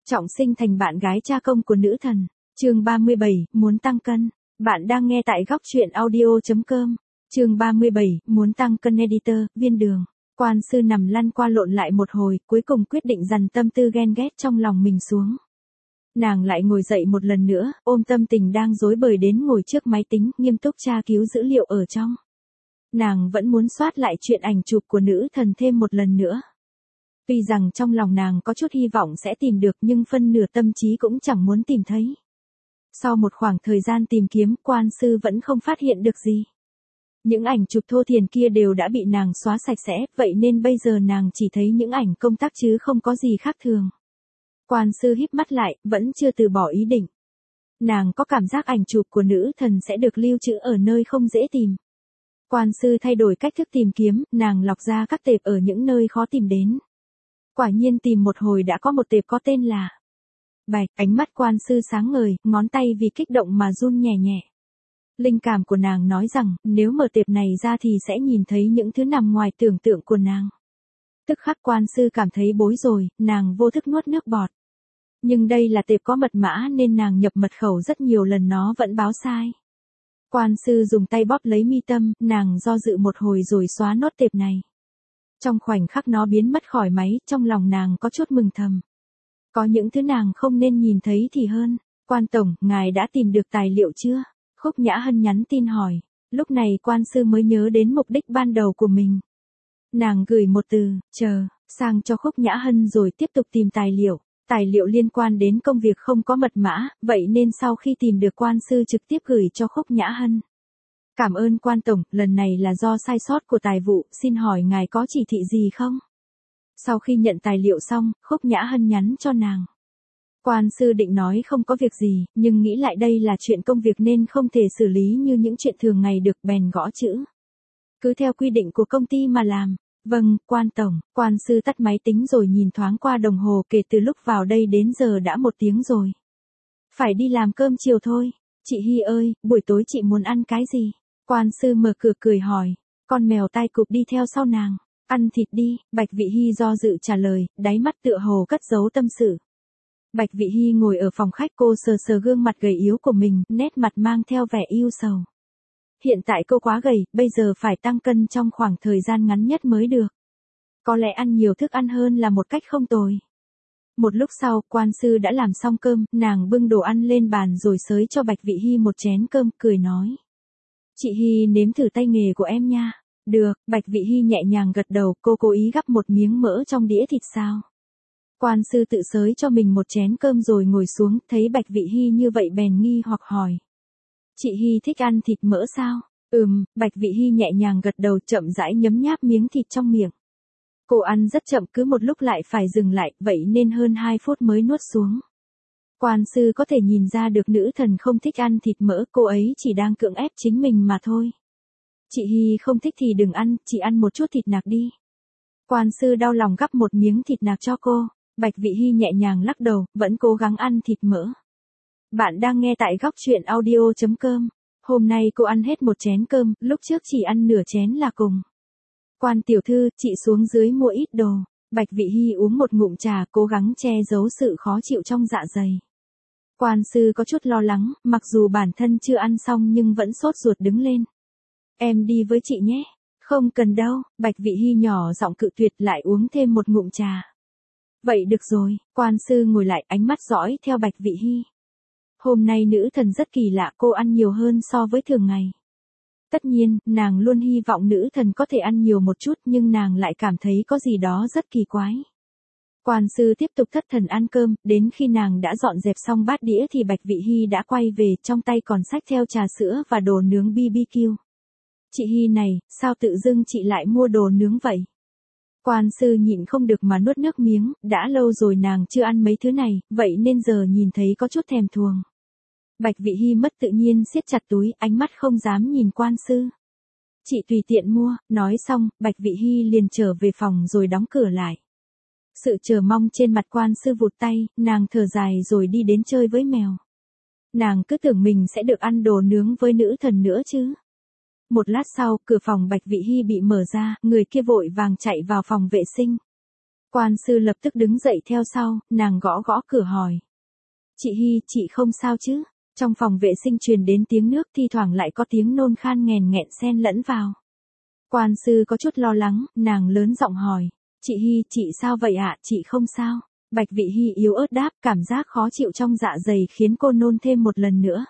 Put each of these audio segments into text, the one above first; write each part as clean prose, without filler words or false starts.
Trọng sinh thành bạn gái cha công của nữ thần. Chương 37, muốn tăng cân. Bạn đang nghe tại góc truyện audio.com. Chương 37, muốn tăng cân editor, viên đường. Quan sư nằm lăn qua lộn lại một hồi, cuối cùng quyết định dằn tâm tư ghen ghét trong lòng mình xuống. Nàng lại ngồi dậy một lần nữa, ôm tâm tình đang rối bời đến ngồi trước máy tính, nghiêm túc tra cứu dữ liệu ở trong. Nàng vẫn muốn soát lại chuyện ảnh chụp của nữ thần thêm một lần nữa. Tuy rằng trong lòng nàng có chút hy vọng sẽ tìm được nhưng phân nửa tâm trí cũng chẳng muốn tìm thấy. Sau một khoảng thời gian tìm kiếm, quan sư vẫn không phát hiện được gì. Những ảnh chụp thô thiển kia đều đã bị nàng xóa sạch sẽ, vậy nên bây giờ nàng chỉ thấy những ảnh công tác chứ không có gì khác thường. Quan sư híp mắt lại, vẫn chưa từ bỏ ý định. Nàng có cảm giác ảnh chụp của nữ thần sẽ được lưu trữ ở nơi không dễ tìm. Quan sư thay đổi cách thức tìm kiếm, nàng lọc ra các tệp ở những nơi khó tìm đến. Quả nhiên tìm một hồi đã có một tệp có tên là Bạch. Ánh mắt quan sư sáng ngời, ngón tay vì kích động mà run nhẹ nhẹ. Linh cảm của nàng nói rằng, nếu mở tệp này ra thì sẽ nhìn thấy những thứ nằm ngoài tưởng tượng của nàng. Tức khắc quan sư cảm thấy bối rồi, nàng vô thức nuốt nước bọt. Nhưng đây là tệp có mật mã nên nàng nhập mật khẩu rất nhiều lần nó vẫn báo sai. Quan sư dùng tay bóp lấy mi tâm, nàng do dự một hồi rồi xóa nốt tệp này. Trong khoảnh khắc nó biến mất khỏi máy, trong lòng nàng có chút mừng thầm. Có những thứ nàng không nên nhìn thấy thì hơn. Quan tổng, ngài đã tìm được tài liệu chưa? Khúc Nhã Hân nhắn tin hỏi. Lúc này quan sư mới nhớ đến mục đích ban đầu của mình. Nàng gửi một từ, chờ, sang cho Khúc Nhã Hân rồi tiếp tục tìm tài liệu. Tài liệu liên quan đến công việc không có mật mã, vậy nên sau khi tìm được quan sư trực tiếp gửi cho Khúc Nhã Hân. Cảm ơn quan tổng, lần này là do sai sót của tài vụ, xin hỏi ngài có chỉ thị gì không? Sau khi nhận tài liệu xong, Khúc Nhã Hân nhắn cho nàng. Quan sư định nói không có việc gì, nhưng nghĩ lại đây là chuyện công việc nên không thể xử lý như những chuyện thường ngày được, bèn gõ chữ. Cứ theo quy định của công ty mà làm. Vâng, quan tổng. Quan sư tắt máy tính rồi nhìn thoáng qua đồng hồ, kể từ lúc vào đây đến giờ đã 1 tiếng rồi. Phải đi làm cơm chiều thôi. Chị Hy ơi, buổi tối chị muốn ăn cái gì? Quan sư mở cửa cười hỏi. Con mèo tai cụp đi theo sau nàng. Ăn thịt đi, Bạch Vị Hy do dự trả lời, đáy mắt tựa hồ cất giấu tâm sự. Bạch Vị Hy ngồi ở phòng khách, cô sờ sờ gương mặt gầy yếu của mình, nét mặt mang theo vẻ ưu sầu. Hiện tại cô quá gầy, bây giờ phải tăng cân trong khoảng thời gian ngắn nhất mới được. Có lẽ ăn nhiều thức ăn hơn là một cách không tồi. Một lúc sau, quan sư đã làm xong cơm, nàng bưng đồ ăn lên bàn rồi xới cho Bạch Vị Hy một chén cơm, cười nói. Chị Hy nếm thử tay nghề của em nha. Được, Bạch Vị Hy nhẹ nhàng gật đầu, cô cố ý gắp một miếng mỡ trong đĩa thịt sao. Quan sư tự xới cho mình một chén cơm rồi ngồi xuống, thấy Bạch Vị Hy như vậy bèn nghi hoặc hỏi. Chị Hy thích ăn thịt mỡ sao? Bạch Vị Hy nhẹ nhàng gật đầu, chậm rãi nhấm nháp miếng thịt trong miệng. Cô ăn rất chậm, cứ một lúc lại phải dừng lại, vậy nên hơn 2 phút mới nuốt xuống. Quan sư có thể nhìn ra được nữ thần không thích ăn thịt mỡ, cô ấy chỉ đang cưỡng ép chính mình mà thôi. Chị Hy không thích thì đừng ăn, chị ăn một chút thịt nạc đi. Quan sư đau lòng gắp một miếng thịt nạc cho cô. Bạch Vị Hy nhẹ nhàng lắc đầu, vẫn cố gắng ăn thịt mỡ. Bạn đang nghe tại góc truyện audio.com. Hôm nay cô ăn hết một chén cơm, lúc trước chỉ ăn nửa chén là cùng. Quan tiểu thư, chị xuống dưới mua ít đồ. Bạch Vị Hy uống một ngụm trà, cố gắng che giấu sự khó chịu trong dạ dày. Quan sư có chút lo lắng, mặc dù bản thân chưa ăn xong nhưng vẫn sốt ruột đứng lên. Em đi với chị nhé. Không cần đâu, Bạch Vị Hy nhỏ giọng cự tuyệt, lại uống thêm một ngụm trà. Vậy được rồi, quan sư ngồi lại, ánh mắt dõi theo Bạch Vị Hy. Hôm nay nữ thần rất kỳ lạ, cô ăn nhiều hơn so với thường ngày. Tất nhiên, nàng luôn hy vọng nữ thần có thể ăn nhiều một chút nhưng nàng lại cảm thấy có gì đó rất kỳ quái. Quan sư tiếp tục thất thần ăn cơm, đến khi nàng đã dọn dẹp xong bát đĩa thì Bạch Vị Hy đã quay về, trong tay còn xách theo trà sữa và đồ nướng BBQ. Chị Hy này, sao tự dưng chị lại mua đồ nướng vậy? Quan sư nhịn không được mà nuốt nước miếng, đã lâu rồi nàng chưa ăn mấy thứ này, vậy nên giờ nhìn thấy có chút thèm thuồng. Bạch Vị Hy mất tự nhiên siết chặt túi, ánh mắt không dám nhìn quan sư. Chị tùy tiện mua, nói xong, Bạch Vị Hy liền trở về phòng rồi đóng cửa lại. Sự chờ mong trên mặt quan sư vụt tay, nàng thở dài rồi đi đến chơi với mèo. Nàng cứ tưởng mình sẽ được ăn đồ nướng với nữ thần nữa chứ. Một lát sau, cửa phòng Bạch Vị Hy bị mở ra, người kia vội vàng chạy vào phòng vệ sinh. Quan sư lập tức đứng dậy theo sau, nàng gõ gõ cửa hỏi. Chị Hy, chị không sao chứ? Trong phòng vệ sinh truyền đến tiếng nước, thi thoảng lại có tiếng nôn khan nghèn nghẹn xen lẫn vào. Quan sư có chút lo lắng, nàng lớn giọng hỏi. Chị Hy, chị sao vậy ạ? Chị không sao. Bạch Vị Hy yếu ớt đáp, cảm giác khó chịu trong dạ dày khiến cô nôn thêm một lần nữa.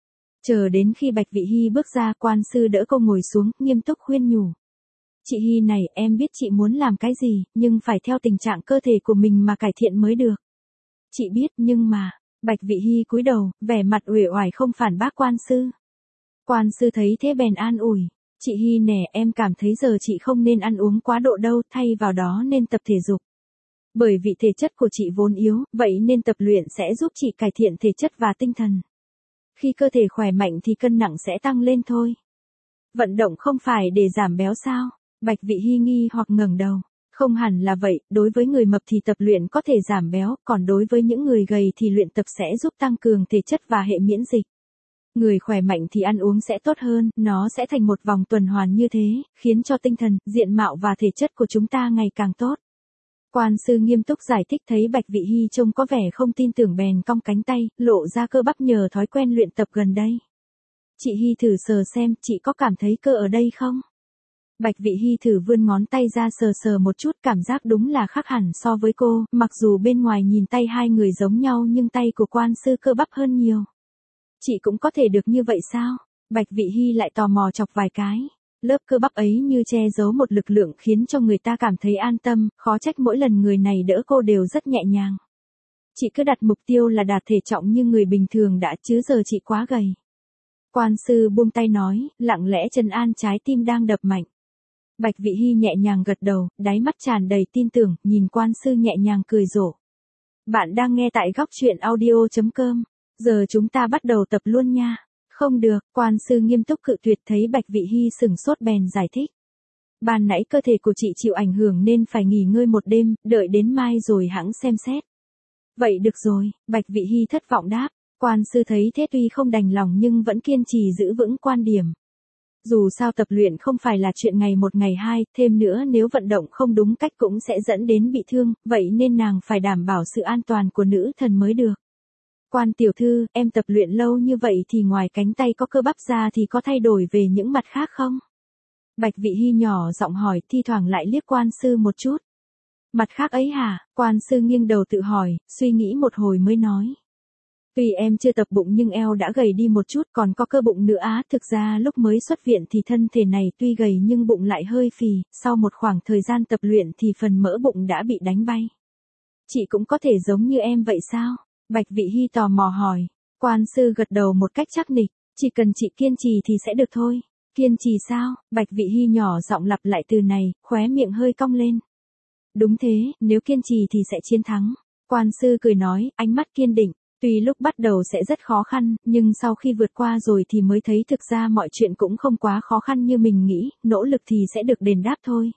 Chờ đến khi Bạch Vị Hy bước ra, quan sư đỡ cô ngồi xuống, nghiêm túc khuyên nhủ. Chị Hy này, em biết chị muốn làm cái gì, nhưng phải theo tình trạng cơ thể của mình mà cải thiện mới được. Chị biết, nhưng mà, Bạch Vị Hy cúi đầu, vẻ mặt uể oải không phản bác quan sư. Quan sư thấy thế bèn an ủi. Chị Hy nè, em cảm thấy giờ chị không nên ăn uống quá độ đâu, thay vào đó nên tập thể dục. Bởi vì thể chất của chị vốn yếu, vậy nên tập luyện sẽ giúp chị cải thiện thể chất và tinh thần. Khi cơ thể khỏe mạnh thì cân nặng sẽ tăng lên thôi. Vận động không phải để giảm béo sao? Bạch Vị Hy nghi hoặc ngẩng đầu. Không hẳn là vậy, đối với người mập thì tập luyện có thể giảm béo, còn đối với những người gầy thì luyện tập sẽ giúp tăng cường thể chất và hệ miễn dịch. Người khỏe mạnh thì ăn uống sẽ tốt hơn, nó sẽ thành một vòng tuần hoàn như thế, khiến cho tinh thần, diện mạo và thể chất của chúng ta ngày càng tốt. Quan sư nghiêm túc giải thích, thấy Bạch Vị Hy trông có vẻ không tin tưởng bèn cong cánh tay, lộ ra cơ bắp nhờ thói quen luyện tập gần đây. Chị Hy thử sờ xem, chị có cảm thấy cơ ở đây không? Bạch Vị Hy thử vươn ngón tay ra sờ sờ một chút, cảm giác đúng là khác hẳn so với cô, mặc dù bên ngoài nhìn tay hai người giống nhau nhưng tay của quan sư cơ bắp hơn nhiều. Chị cũng có thể được như vậy sao? Bạch Vị Hy lại tò mò chọc vài cái. Lớp cơ bắp ấy như che giấu một lực lượng khiến cho người ta cảm thấy an tâm, khó trách mỗi lần người này đỡ cô đều rất nhẹ nhàng. Chị cứ đặt mục tiêu là đạt thể trọng như người bình thường đã, chứ giờ chị quá gầy. Quan sư buông tay nói, lặng lẽ trấn an trái tim đang đập mạnh. Bạch Vị Hy nhẹ nhàng gật đầu, đáy mắt tràn đầy tin tưởng, nhìn quan sư nhẹ nhàng cười rộ. Bạn đang nghe tại góc truyện audio.com. Giờ chúng ta bắt đầu tập luôn nha. Không được, quan sư nghiêm túc cự tuyệt, thấy Bạch Vị Hy sửng sốt bèn giải thích. Ban nãy cơ thể của chị chịu ảnh hưởng nên phải nghỉ ngơi một đêm, đợi đến mai rồi hẵng xem xét. Vậy được rồi, Bạch Vị Hy thất vọng đáp. Quan sư thấy thế tuy không đành lòng nhưng vẫn kiên trì giữ vững quan điểm. Dù sao tập luyện không phải là chuyện ngày một ngày hai, thêm nữa nếu vận động không đúng cách cũng sẽ dẫn đến bị thương, vậy nên nàng phải đảm bảo sự an toàn của nữ thần mới được. Quan tiểu thư, em tập luyện lâu như vậy thì ngoài cánh tay có cơ bắp ra thì có thay đổi về những mặt khác không? Bạch Vị Hy nhỏ giọng hỏi, thi thoảng lại liếc quan sư một chút. Mặt khác ấy hả? Quan sư nghiêng đầu tự hỏi, suy nghĩ một hồi mới nói. Tuy em chưa tập bụng nhưng eo đã gầy đi một chút, còn có cơ bụng nữa á. Thực ra lúc mới xuất viện thì thân thể này tuy gầy nhưng bụng lại hơi phì, sau một khoảng thời gian tập luyện thì phần mỡ bụng đã bị đánh bay. Chị cũng có thể giống như em vậy sao? Bạch Vị Hy tò mò hỏi. Quan sư gật đầu một cách chắc nịch, chỉ cần chị kiên trì thì sẽ được thôi. Kiên trì sao? Bạch Vị Hy nhỏ giọng lặp lại từ này, khóe miệng hơi cong lên. Đúng thế, nếu kiên trì thì sẽ chiến thắng. Quan sư cười nói, ánh mắt kiên định. Tuy lúc bắt đầu sẽ rất khó khăn, nhưng sau khi vượt qua rồi thì mới thấy thực ra mọi chuyện cũng không quá khó khăn như mình nghĩ, nỗ lực thì sẽ được đền đáp thôi.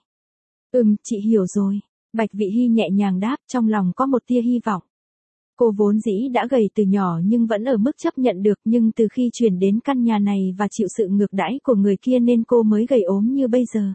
Chị hiểu rồi. Bạch Vị Hy nhẹ nhàng đáp, trong lòng có một tia hy vọng. Cô vốn dĩ đã gầy từ nhỏ nhưng vẫn ở mức chấp nhận được, nhưng từ khi chuyển đến căn nhà này và chịu sự ngược đãi của người kia nên cô mới gầy ốm như bây giờ.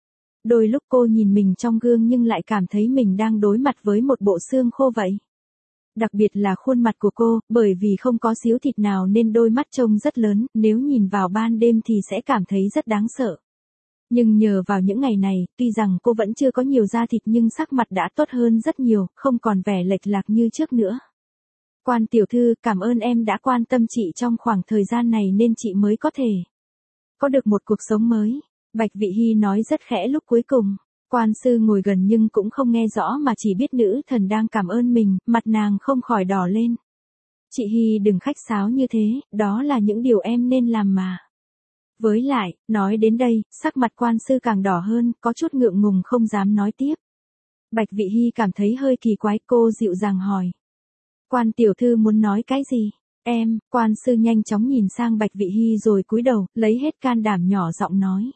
Đôi lúc cô nhìn mình trong gương nhưng lại cảm thấy mình đang đối mặt với một bộ xương khô vậy. Đặc biệt là khuôn mặt của cô, bởi vì không có xíu thịt nào nên đôi mắt trông rất lớn, nếu nhìn vào ban đêm thì sẽ cảm thấy rất đáng sợ. Nhưng nhờ vào những ngày này, tuy rằng cô vẫn chưa có nhiều da thịt nhưng sắc mặt đã tốt hơn rất nhiều, không còn vẻ lệch lạc như trước nữa. Quan tiểu thư, cảm ơn em đã quan tâm chị trong khoảng thời gian này nên chị mới có thể có được một cuộc sống mới. Bạch Vị Hy nói rất khẽ lúc cuối cùng. Quan sư ngồi gần nhưng cũng không nghe rõ mà chỉ biết nữ thần đang cảm ơn mình, mặt nàng không khỏi đỏ lên. Chị Hy đừng khách sáo như thế, đó là những điều em nên làm mà. Với lại, nói đến đây, sắc mặt quan sư càng đỏ hơn, có chút ngượng ngùng không dám nói tiếp. Bạch Vị Hy cảm thấy hơi kỳ quái, cô dịu dàng hỏi. Quan tiểu thư muốn nói cái gì? Quan sư nhanh chóng nhìn sang Bạch Vị Hy rồi cúi đầu, lấy hết can đảm nhỏ giọng nói.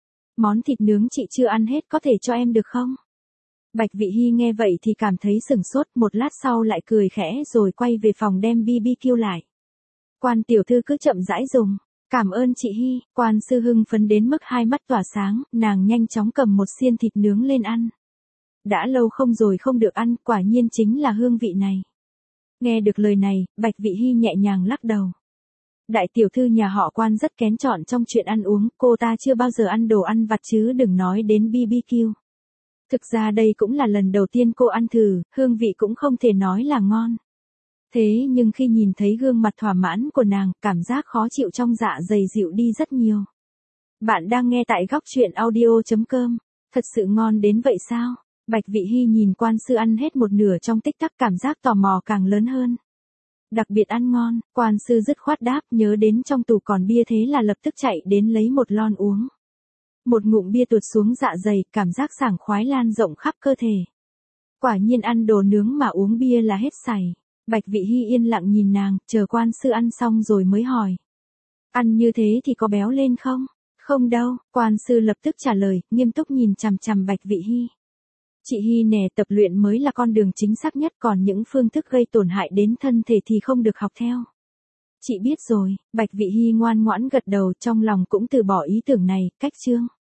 Món thịt nướng chị chưa ăn hết có thể cho em được không? Bạch Vị Hy nghe vậy thì cảm thấy sửng sốt, một lát sau lại cười khẽ rồi quay về phòng đem BBQ lại. Quan tiểu thư cứ chậm rãi dùng. Cảm ơn chị Hy. Quan sư hưng phấn đến mức hai mắt tỏa sáng, nàng nhanh chóng cầm một xiên thịt nướng lên ăn. đã lâu không rồi không được ăn, quả nhiên chính là hương vị này. Nghe được lời này, Bạch Vị Hy nhẹ nhàng lắc đầu. Đại tiểu thư nhà họ Quan rất kén chọn trong chuyện ăn uống, cô ta chưa bao giờ ăn đồ ăn vặt chứ đừng nói đến BBQ. Thực ra đây cũng là lần đầu tiên cô ăn thử, hương vị cũng không thể nói là ngon. Thế nhưng khi nhìn thấy gương mặt thỏa mãn của nàng, cảm giác khó chịu trong dạ dày dịu đi rất nhiều. Bạn đang nghe tại góc truyện audio.com. Thật sự ngon đến vậy sao? Bạch Vị Hy nhìn Quan sư ăn hết một nửa trong tích tắc, cảm giác tò mò càng lớn hơn. Đặc biệt ăn ngon, Quan sư dứt khoát đáp, nhớ đến trong tủ còn bia thế là lập tức chạy đến lấy một lon uống. Một ngụm bia tuột xuống dạ dày, cảm giác sảng khoái lan rộng khắp cơ thể. Quả nhiên ăn đồ nướng mà uống bia là hết sảy. Bạch Vị Hy yên lặng nhìn nàng, chờ Quan sư ăn xong rồi mới hỏi. Ăn như thế thì có béo lên không? Không đâu, Quan sư lập tức trả lời, nghiêm túc nhìn chằm chằm Bạch Vị Hy. Chị Hy nè, tập luyện mới là con đường chính xác nhất, còn những phương thức gây tổn hại đến thân thể thì không được học theo. Chị biết rồi, Bạch Vị Hy ngoan ngoãn gật đầu, trong lòng cũng từ bỏ ý tưởng này, cách chương.